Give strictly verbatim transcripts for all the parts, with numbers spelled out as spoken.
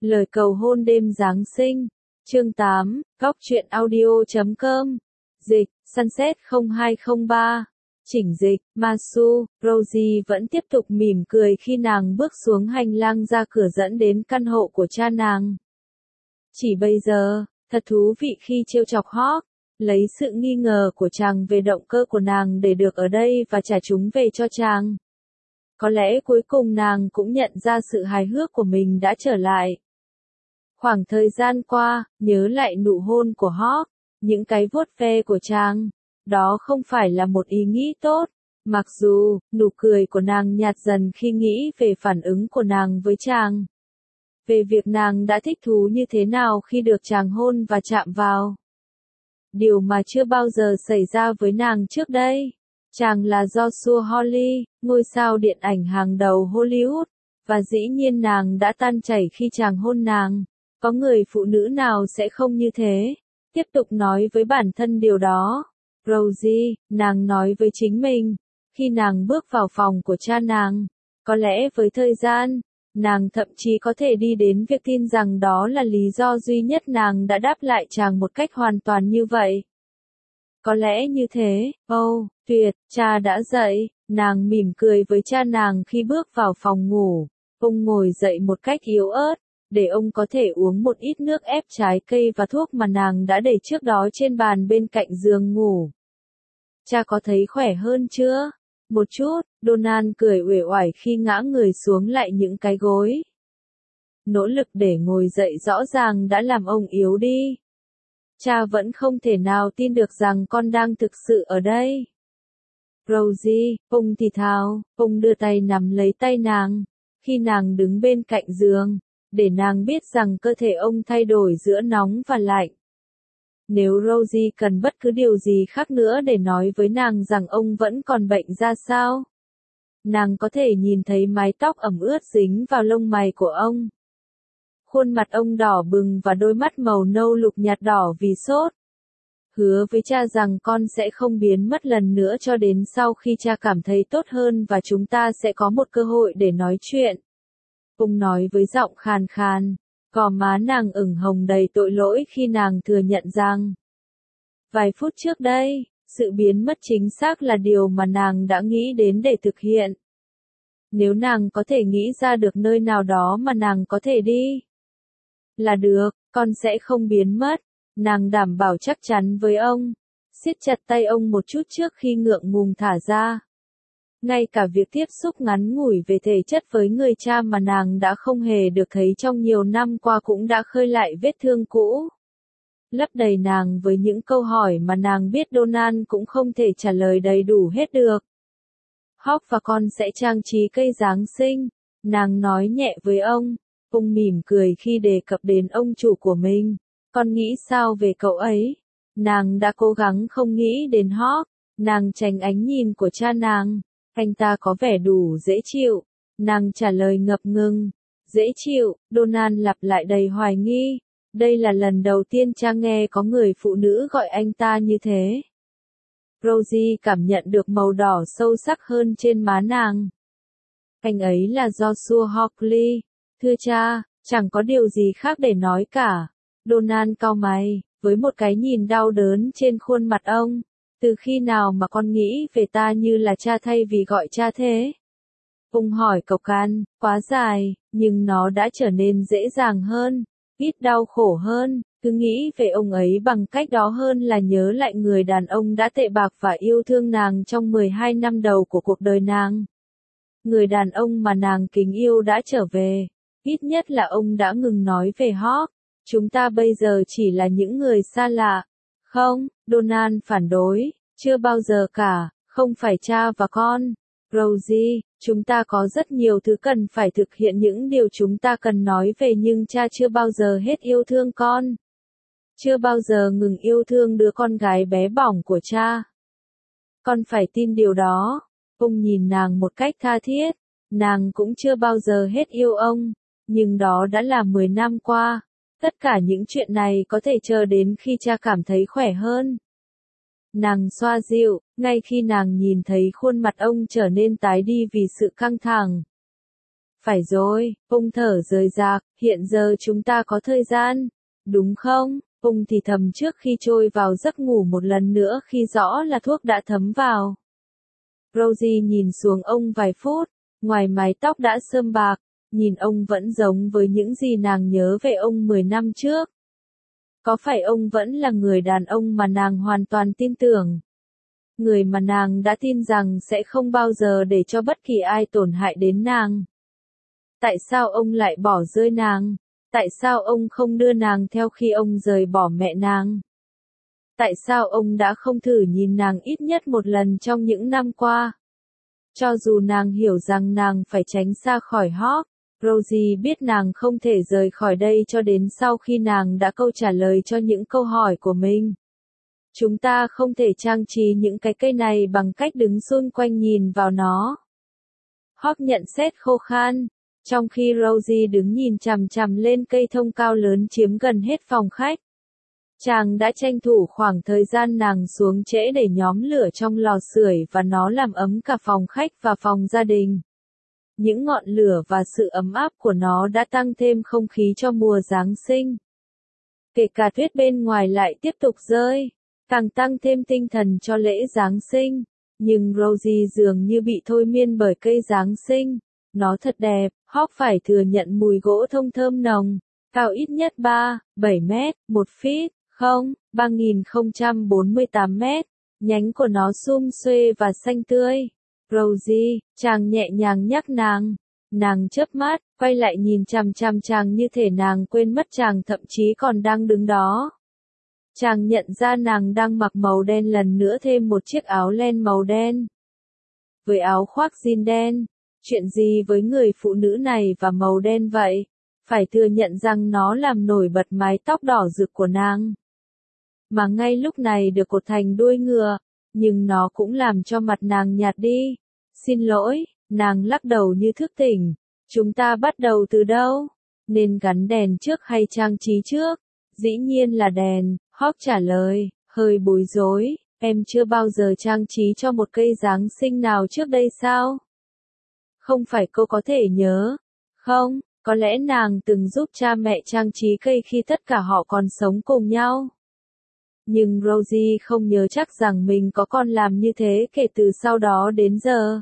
Lời cầu hôn đêm Giáng sinh. Chương tám, góc truyện audio chấm com. Dịch, Sunset không hai không ba. Chỉnh dịch, Masu, Rosie vẫn tiếp tục mỉm cười khi nàng bước xuống hành lang ra cửa dẫn đến căn hộ của cha nàng. Chỉ bây giờ, thật thú vị khi trêu chọc Hawk, lấy sự nghi ngờ của chàng về động cơ của nàng để được ở đây và trả chúng về cho chàng. Có lẽ cuối cùng nàng cũng nhận ra sự hài hước của mình đã trở lại. Khoảng thời gian qua, nhớ lại nụ hôn của Hawk, những cái vuốt ve của chàng, đó không phải là một ý nghĩ tốt. Mặc dù, nụ cười của nàng nhạt dần khi nghĩ về phản ứng của nàng với chàng. Về việc nàng đã thích thú như thế nào khi được chàng hôn và chạm vào. Điều mà chưa bao giờ xảy ra với nàng trước đây. Chàng là Joshua Hawley, ngôi sao điện ảnh hàng đầu Hollywood, và dĩ nhiên nàng đã tan chảy khi chàng hôn nàng. Có người phụ nữ nào sẽ không như thế? Tiếp tục nói với bản thân điều đó. Rosie, nàng nói với chính mình, khi nàng bước vào phòng của cha nàng, có lẽ với thời gian, nàng thậm chí có thể đi đến việc tin rằng đó là lý do duy nhất nàng đã đáp lại chàng một cách hoàn toàn như vậy. Có lẽ như thế, oh, tuyệt, cha đã dậy, nàng mỉm cười với cha nàng khi bước vào phòng ngủ. Ông ngồi dậy một cách yếu ớt, để ông có thể uống một ít nước ép trái cây và thuốc mà nàng đã để trước đó trên bàn bên cạnh giường ngủ. Cha có thấy khỏe hơn chưa? Một chút, Donald cười uể oải khi ngã người xuống lại những cái gối. Nỗ lực để ngồi dậy rõ ràng đã làm ông yếu đi. Cha vẫn không thể nào tin được rằng con đang thực sự ở đây. Rosie, ông thì thào, ông đưa tay nắm lấy tay nàng, khi nàng đứng bên cạnh giường, để nàng biết rằng cơ thể ông thay đổi giữa nóng và lạnh. Nếu Rosie cần bất cứ điều gì khác nữa để nói với nàng rằng ông vẫn còn bệnh ra sao, nàng có thể nhìn thấy mái tóc ẩm ướt dính vào lông mày của ông. Khuôn mặt ông đỏ bừng và đôi mắt màu nâu lục nhạt đỏ vì sốt. Hứa với cha rằng con sẽ không biến mất lần nữa cho đến sau khi cha cảm thấy tốt hơn và chúng ta sẽ có một cơ hội để nói chuyện. Ông nói với giọng khàn khàn, gò má nàng ửng hồng đầy tội lỗi khi nàng thừa nhận rằng vài phút trước đây, sự biến mất chính xác là điều mà nàng đã nghĩ đến để thực hiện. Nếu nàng có thể nghĩ ra được nơi nào đó mà nàng có thể đi, là được, con sẽ không biến mất, nàng đảm bảo chắc chắn với ông, siết chặt tay ông một chút trước khi ngượng ngùng thả ra. Ngay cả việc tiếp xúc ngắn ngủi về thể chất với người cha mà nàng đã không hề được thấy trong nhiều năm qua cũng đã khơi lại vết thương cũ. Lấp đầy nàng với những câu hỏi mà nàng biết Donald cũng không thể trả lời đầy đủ hết được. Hawk và con sẽ trang trí cây Giáng sinh, nàng nói nhẹ với ông. Ông mỉm cười khi đề cập đến ông chủ của mình. Con nghĩ sao về cậu ấy? Nàng đã cố gắng không nghĩ đến Hawk. Nàng tránh ánh nhìn của cha nàng. Anh ta có vẻ đủ dễ chịu. Nàng trả lời ngập ngừng. Dễ chịu, Donald lặp lại đầy hoài nghi. Đây là lần đầu tiên cha nghe có người phụ nữ gọi anh ta như thế. Rosie cảm nhận được màu đỏ sâu sắc hơn trên má nàng. Anh ấy là Joshua Hawley. Thưa cha, chẳng có điều gì khác để nói cả. Donald cau mày, với một cái nhìn đau đớn trên khuôn mặt ông. Từ khi nào mà con nghĩ về ta như là cha thay vì gọi cha thế? Ông hỏi cộc can, quá dài, nhưng nó đã trở nên dễ dàng hơn, ít đau khổ hơn, cứ nghĩ về ông ấy bằng cách đó hơn là nhớ lại người đàn ông đã tệ bạc và yêu thương nàng trong mười hai năm đầu của cuộc đời nàng. Người đàn ông mà nàng kính yêu đã trở về, ít nhất là ông đã ngừng nói về Hawk. Chúng ta bây giờ chỉ là những người xa lạ. Không, Donald phản đối, chưa bao giờ cả, không phải cha và con. Rosie, chúng ta có rất nhiều thứ cần phải thực hiện, những điều chúng ta cần nói về, nhưng cha chưa bao giờ hết yêu thương con. Chưa bao giờ ngừng yêu thương đứa con gái bé bỏng của cha. Con phải tin điều đó. Ông nhìn nàng một cách tha thiết. Nàng cũng chưa bao giờ hết yêu ông. Nhưng đó đã là mười năm qua. Tất cả những chuyện này có thể chờ đến khi cha cảm thấy khỏe hơn. Nàng xoa dịu, ngay khi nàng nhìn thấy khuôn mặt ông trở nên tái đi vì sự căng thẳng. Phải rồi, Ung thở rời rạc, hiện giờ chúng ta có thời gian, đúng không? Ung thì thầm trước khi trôi vào giấc ngủ một lần nữa khi rõ là thuốc đã thấm vào. Rosie nhìn xuống ông vài phút, ngoài mái tóc đã sơm bạc, nhìn ông vẫn giống với những gì nàng nhớ về ông mười năm trước. Có phải ông vẫn là người đàn ông mà nàng hoàn toàn tin tưởng? Người mà nàng đã tin rằng sẽ không bao giờ để cho bất kỳ ai tổn hại đến nàng. Tại sao ông lại bỏ rơi nàng? Tại sao ông không đưa nàng theo khi ông rời bỏ mẹ nàng? Tại sao ông đã không thử nhìn nàng ít nhất một lần trong những năm qua? Cho dù nàng hiểu rằng nàng phải tránh xa khỏi Hawk, Rosie biết nàng không thể rời khỏi đây cho đến sau khi nàng đã câu trả lời cho những câu hỏi của mình. Chúng ta không thể trang trí những cái cây này bằng cách đứng xung quanh nhìn vào nó. Hawk nhận xét khô khan, trong khi Rosie đứng nhìn chằm chằm lên cây thông cao lớn chiếm gần hết phòng khách. Chàng đã tranh thủ khoảng thời gian nàng xuống trễ để nhóm lửa trong lò sưởi và nó làm ấm cả phòng khách và phòng gia đình. Những ngọn lửa và sự ấm áp của nó đã tăng thêm không khí cho mùa Giáng sinh. Kể cả tuyết bên ngoài lại tiếp tục rơi, càng tăng thêm tinh thần cho lễ Giáng sinh. Nhưng Rosie dường như bị thôi miên bởi cây Giáng sinh. Nó thật đẹp, Hawk phải thừa nhận mùi gỗ thông thơm nồng, cao ít nhất ba, bảy mét, một feet, không, ba nghìn không trăm bốn mươi tám mét. Nhánh của nó sum xuê và xanh tươi. Rosie, chàng nhẹ nhàng nhắc nàng. Nàng chớp mắt, quay lại nhìn chằm chằm chàng như thể nàng quên mất chàng thậm chí còn đang đứng đó. Chàng nhận ra nàng đang mặc màu đen lần nữa thêm một chiếc áo len màu đen. Với áo khoác jean đen, chuyện gì với người phụ nữ này và màu đen vậy? Phải thừa nhận rằng nó làm nổi bật mái tóc đỏ rực của nàng. Mà ngay lúc này được cột thành đuôi ngựa, nhưng nó cũng làm cho mặt nàng nhạt đi. Xin lỗi, nàng lắc đầu như thức tỉnh. Chúng ta bắt đầu từ đâu? Nên gắn đèn trước hay trang trí trước? Dĩ nhiên là đèn, Hawk trả lời, hơi bối rối. Em chưa bao giờ trang trí cho một cây Giáng sinh nào trước đây sao? Không phải cô có thể nhớ. Không, có lẽ nàng từng giúp cha mẹ trang trí cây khi tất cả họ còn sống cùng nhau. Nhưng Rosie không nhớ chắc rằng mình có còn làm như thế kể từ sau đó đến giờ.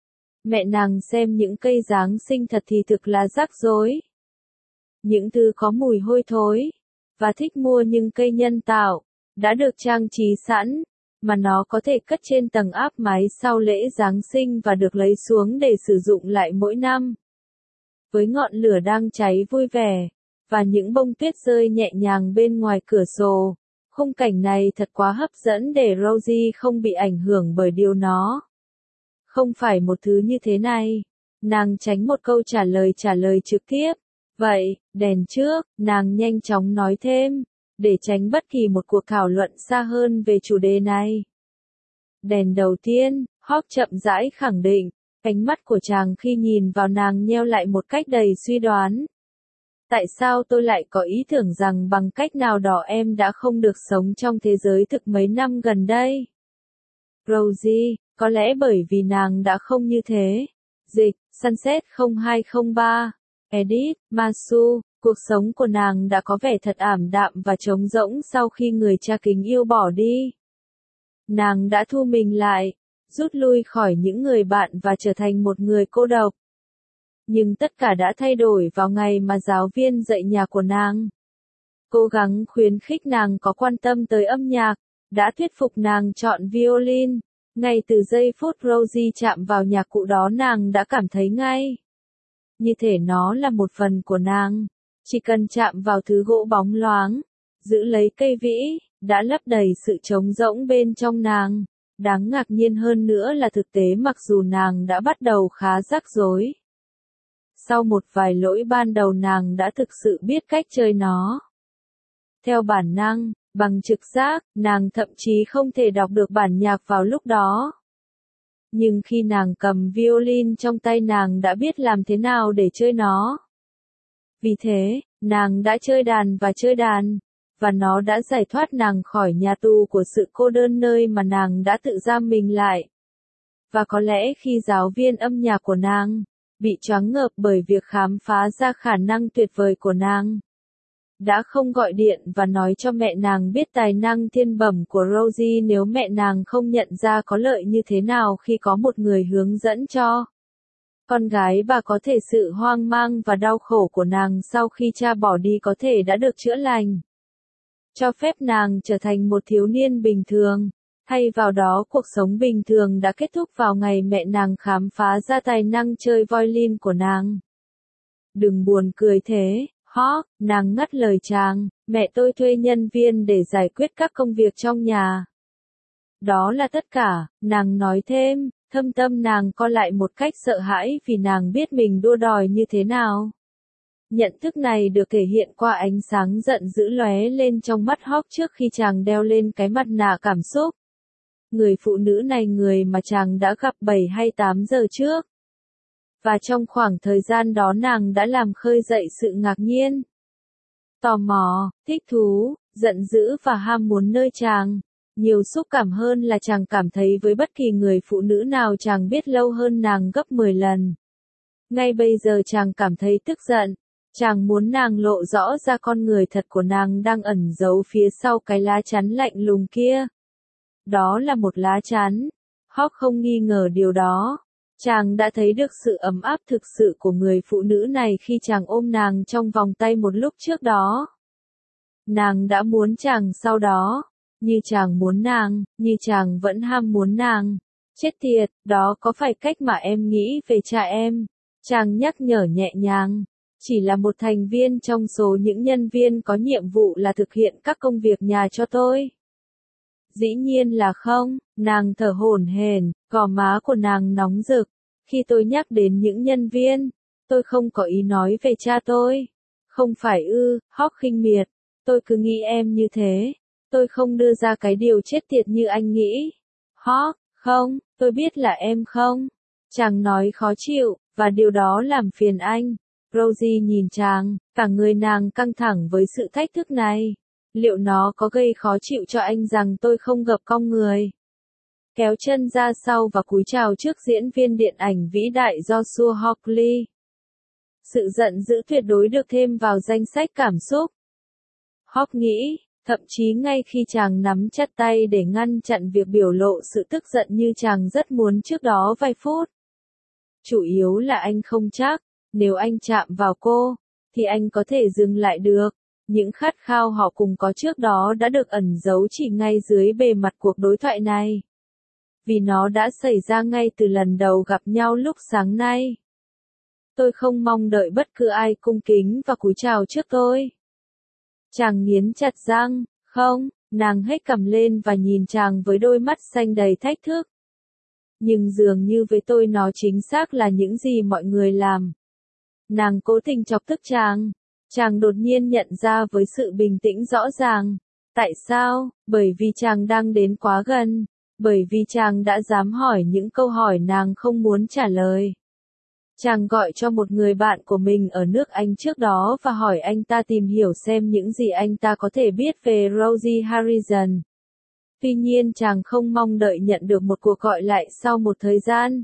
Mẹ nàng xem những cây Giáng sinh thật thì thực là rắc rối. Những thứ có mùi hôi thối, và thích mua những cây nhân tạo, đã được trang trí sẵn, mà nó có thể cất trên tầng áp mái sau lễ Giáng sinh và được lấy xuống để sử dụng lại mỗi năm. Với ngọn lửa đang cháy vui vẻ, và những bông tuyết rơi nhẹ nhàng bên ngoài cửa sổ, khung cảnh này thật quá hấp dẫn để Rosie không bị ảnh hưởng bởi điều nó. Không phải một thứ như thế này. Nàng tránh một câu trả lời trả lời trực tiếp. Vậy, đèn trước, nàng nhanh chóng nói thêm, để tránh bất kỳ một cuộc thảo luận xa hơn về chủ đề này. Đèn đầu tiên, Hawk chậm rãi khẳng định, ánh mắt của chàng khi nhìn vào nàng nheo lại một cách đầy suy đoán. Tại sao tôi lại có ý tưởng rằng bằng cách nào đó em đã không được sống trong thế giới thực mấy năm gần đây? Rosie, có lẽ bởi vì nàng đã không như thế. Dịch, Sunset không hai không ba. Edit, Masu, cuộc sống của nàng đã có vẻ thật ảm đạm và trống rỗng sau khi người cha kính yêu bỏ đi. Nàng đã thu mình lại, rút lui khỏi những người bạn và trở thành một người cô độc. Nhưng tất cả đã thay đổi vào ngày mà giáo viên dạy nhạc của nàng cố gắng khuyến khích nàng có quan tâm tới âm nhạc, đã thuyết phục nàng chọn violin. Ngay từ giây phút Rosie chạm vào nhạc cụ đó nàng đã cảm thấy ngay như thể nó là một phần của nàng. Chỉ cần chạm vào thứ gỗ bóng loáng, giữ lấy cây vĩ, đã lấp đầy sự trống rỗng bên trong nàng. Đáng ngạc nhiên hơn nữa là thực tế mặc dù nàng đã bắt đầu khá rắc rối. Sau một vài lỗi ban đầu nàng đã thực sự biết cách chơi nó. Theo bản năng, bằng trực giác, nàng thậm chí không thể đọc được bản nhạc vào lúc đó. Nhưng khi nàng cầm violin trong tay nàng đã biết làm thế nào để chơi nó. Vì thế, nàng đã chơi đàn và chơi đàn, và nó đã giải thoát nàng khỏi nhà tù của sự cô đơn nơi mà nàng đã tự giam mình lại. Và có lẽ khi giáo viên âm nhạc của nàng bị choáng ngợp bởi việc khám phá ra khả năng tuyệt vời của nàng. Đã không gọi điện và nói cho mẹ nàng biết tài năng thiên bẩm của Rosie nếu mẹ nàng không nhận ra có lợi như thế nào khi có một người hướng dẫn cho. Con gái bà có thể sự hoang mang và đau khổ của nàng sau khi cha bỏ đi có thể đã được chữa lành. Cho phép nàng trở thành một thiếu niên bình thường. Thay vào đó cuộc sống bình thường đã kết thúc vào ngày mẹ nàng khám phá ra tài năng chơi violin của nàng. Đừng buồn cười thế, Hawk, nàng ngắt lời chàng, mẹ tôi thuê nhân viên để giải quyết các công việc trong nhà. Đó là tất cả, nàng nói thêm, thâm tâm nàng co lại một cách sợ hãi vì nàng biết mình đua đòi như thế nào. Nhận thức này được thể hiện qua ánh sáng giận dữ lóe lên trong mắt Hawk trước khi chàng đeo lên cái mặt nạ cảm xúc. Người phụ nữ này người mà chàng đã gặp bảy hay tám giờ trước. Và trong khoảng thời gian đó nàng đã làm khơi dậy sự ngạc nhiên, tò mò, thích thú, giận dữ và ham muốn nơi chàng. Nhiều xúc cảm hơn là chàng cảm thấy với bất kỳ người phụ nữ nào chàng biết lâu hơn nàng gấp mười lần. Ngay bây giờ chàng cảm thấy tức giận. Chàng muốn nàng lộ rõ ra con người thật của nàng đang ẩn giấu phía sau cái lá chắn lạnh lùng kia. Đó là một lá chắn. Hawk không nghi ngờ điều đó. Chàng đã thấy được sự ấm áp thực sự của người phụ nữ này khi chàng ôm nàng trong vòng tay một lúc trước đó. Nàng đã muốn chàng sau đó. Như chàng muốn nàng, như chàng vẫn ham muốn nàng. Chết tiệt, đó có phải cách mà em nghĩ về cha em? Chàng nhắc nhở nhẹ nhàng. Chỉ là một thành viên trong số những nhân viên có nhiệm vụ là thực hiện các công việc nhà cho tôi. Dĩ nhiên là không, nàng thở hổn hển, gò má của nàng nóng rực. Khi tôi nhắc đến những nhân viên, tôi không có ý nói về cha tôi. Không phải ư, Hawk khinh miệt, tôi cứ nghĩ em như thế. Tôi không đưa ra cái điều chết tiệt như anh nghĩ. Hawk, không, tôi biết là em không. Chàng nói khó chịu, và điều đó làm phiền anh. Rosie nhìn chàng, cả người nàng căng thẳng với sự thách thức này. Liệu nó có gây khó chịu cho anh rằng tôi không gập cong người? Kéo chân ra sau và cúi chào trước diễn viên điện ảnh vĩ đại Joshua Hawley. Sự giận dữ tuyệt đối được thêm vào danh sách cảm xúc. Hawk nghĩ, thậm chí ngay khi chàng nắm chặt tay để ngăn chặn việc biểu lộ sự tức giận như chàng rất muốn trước đó vài phút. Chủ yếu là anh không chắc, nếu anh chạm vào cô, thì anh có thể dừng lại được. Những khát khao họ cùng có trước đó đã được ẩn giấu chỉ ngay dưới bề mặt cuộc đối thoại này. Vì nó đã xảy ra ngay từ lần đầu gặp nhau lúc sáng nay. Tôi không mong đợi bất cứ ai cung kính và cúi chào trước tôi. Chàng nghiến chặt răng, không, nàng hét cằm lên và nhìn chàng với đôi mắt xanh đầy thách thức. Nhưng dường như với tôi nó chính xác là những gì mọi người làm. Nàng cố tình chọc tức chàng. Chàng đột nhiên nhận ra với sự bình tĩnh rõ ràng. Tại sao? Bởi vì chàng đang đến quá gần. Bởi vì chàng đã dám hỏi những câu hỏi nàng không muốn trả lời. Chàng gọi cho một người bạn của mình ở nước Anh trước đó và hỏi anh ta tìm hiểu xem những gì anh ta có thể biết về Rosie Harrison. Tuy nhiên chàng không mong đợi nhận được một cuộc gọi lại sau một thời gian.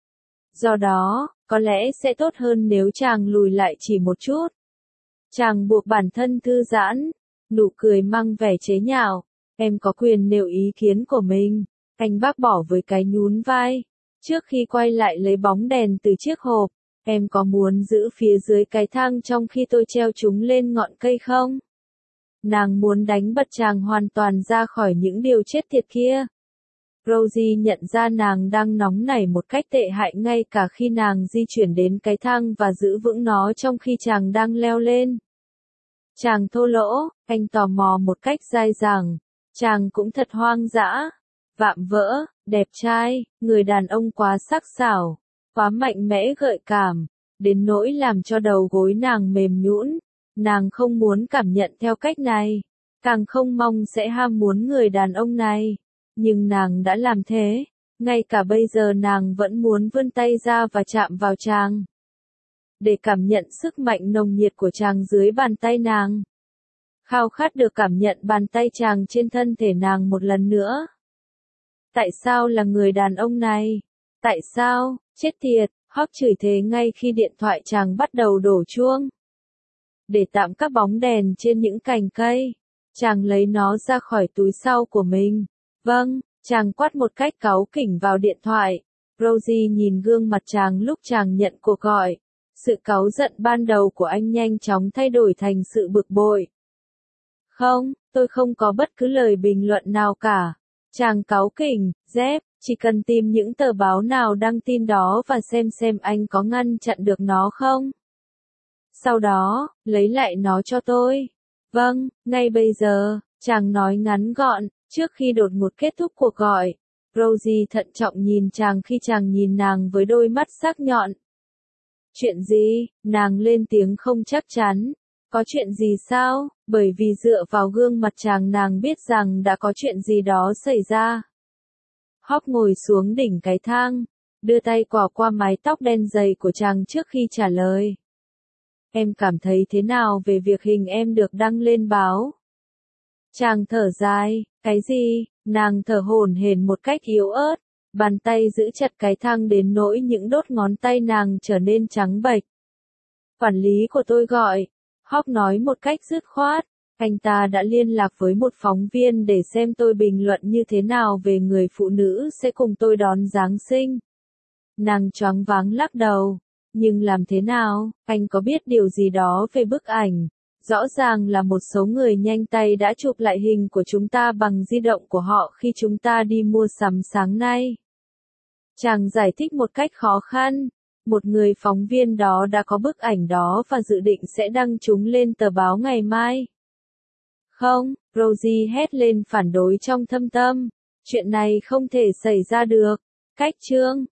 Do đó, có lẽ sẽ tốt hơn nếu chàng lùi lại chỉ một chút. Chàng buộc bản thân thư giãn, nụ cười mang vẻ chế nhạo. Em có quyền nêu ý kiến của mình. Anh bác bỏ với cái nhún vai. Trước khi quay lại lấy bóng đèn từ chiếc hộp, em có muốn giữ phía dưới cái thang trong khi tôi treo chúng lên ngọn cây không? Nàng muốn đánh bật chàng hoàn toàn ra khỏi những điều chết tiệt kia. Rosie nhận ra nàng đang nóng nảy một cách tệ hại ngay cả khi nàng di chuyển đến cái thang và giữ vững nó trong khi chàng đang leo lên. Chàng thô lỗ, anh tò mò một cách dai dẳng. Chàng cũng thật hoang dã, vạm vỡ, đẹp trai, người đàn ông quá sắc sảo, quá mạnh mẽ gợi cảm, đến nỗi làm cho đầu gối nàng mềm nhũn. Nàng không muốn cảm nhận theo cách này, càng không mong sẽ ham muốn người đàn ông này. Nhưng nàng đã làm thế, ngay cả bây giờ nàng vẫn muốn vươn tay ra và chạm vào chàng. Để cảm nhận sức mạnh nồng nhiệt của chàng dưới bàn tay nàng. Khao khát được cảm nhận bàn tay chàng trên thân thể nàng một lần nữa. Tại sao là người đàn ông này? Tại sao? Chết tiệt, Hawk chửi thế ngay khi điện thoại chàng bắt đầu đổ chuông. Để tạm các bóng đèn trên những cành cây, chàng lấy nó ra khỏi túi sau của mình. Vâng, chàng quát một cách cáu kỉnh vào điện thoại. Rosie nhìn gương mặt chàng lúc chàng nhận cuộc gọi. Sự cáu giận ban đầu của anh nhanh chóng thay đổi thành sự bực bội. Không, tôi không có bất cứ lời bình luận nào cả. Chàng cáu kỉnh, Jeff, chỉ cần tìm những tờ báo nào đăng tin đó và xem xem anh có ngăn chặn được nó không. Sau đó, lấy lại nó cho tôi. Vâng, ngay bây giờ, chàng nói ngắn gọn, trước khi đột ngột kết thúc cuộc gọi. Rosie thận trọng nhìn chàng khi chàng nhìn nàng với đôi mắt sắc nhọn. Chuyện gì? Nàng lên tiếng không chắc chắn. Có chuyện gì sao? Bởi vì dựa vào gương mặt chàng nàng biết rằng đã có chuyện gì đó xảy ra. Hawk ngồi xuống đỉnh cái thang, đưa tay quà qua mái tóc đen dày của chàng trước khi trả lời. Em cảm thấy thế nào về việc hình em được đăng lên báo? Chàng thở dài, cái gì? Nàng thở hổn hển một cách yếu ớt, bàn tay giữ chặt cái thang đến nỗi những đốt ngón tay nàng trở nên trắng bệch. Quản lý của tôi gọi, Hawk nói một cách dứt khoát, anh ta đã liên lạc với một phóng viên để xem tôi bình luận như thế nào về người phụ nữ sẽ cùng tôi đón Giáng sinh. Nàng choáng váng lắc đầu, nhưng làm thế nào, anh có biết điều gì đó về bức ảnh? Rõ ràng là một số người nhanh tay đã chụp lại hình của chúng ta bằng di động của họ khi chúng ta đi mua sắm sáng nay. Chàng giải thích một cách khó khăn. Một người phóng viên đó đã có bức ảnh đó và dự định sẽ đăng chúng lên tờ báo ngày mai. Không, Rosie hét lên phản đối trong thâm tâm. Chuyện này không thể xảy ra được. Cách chương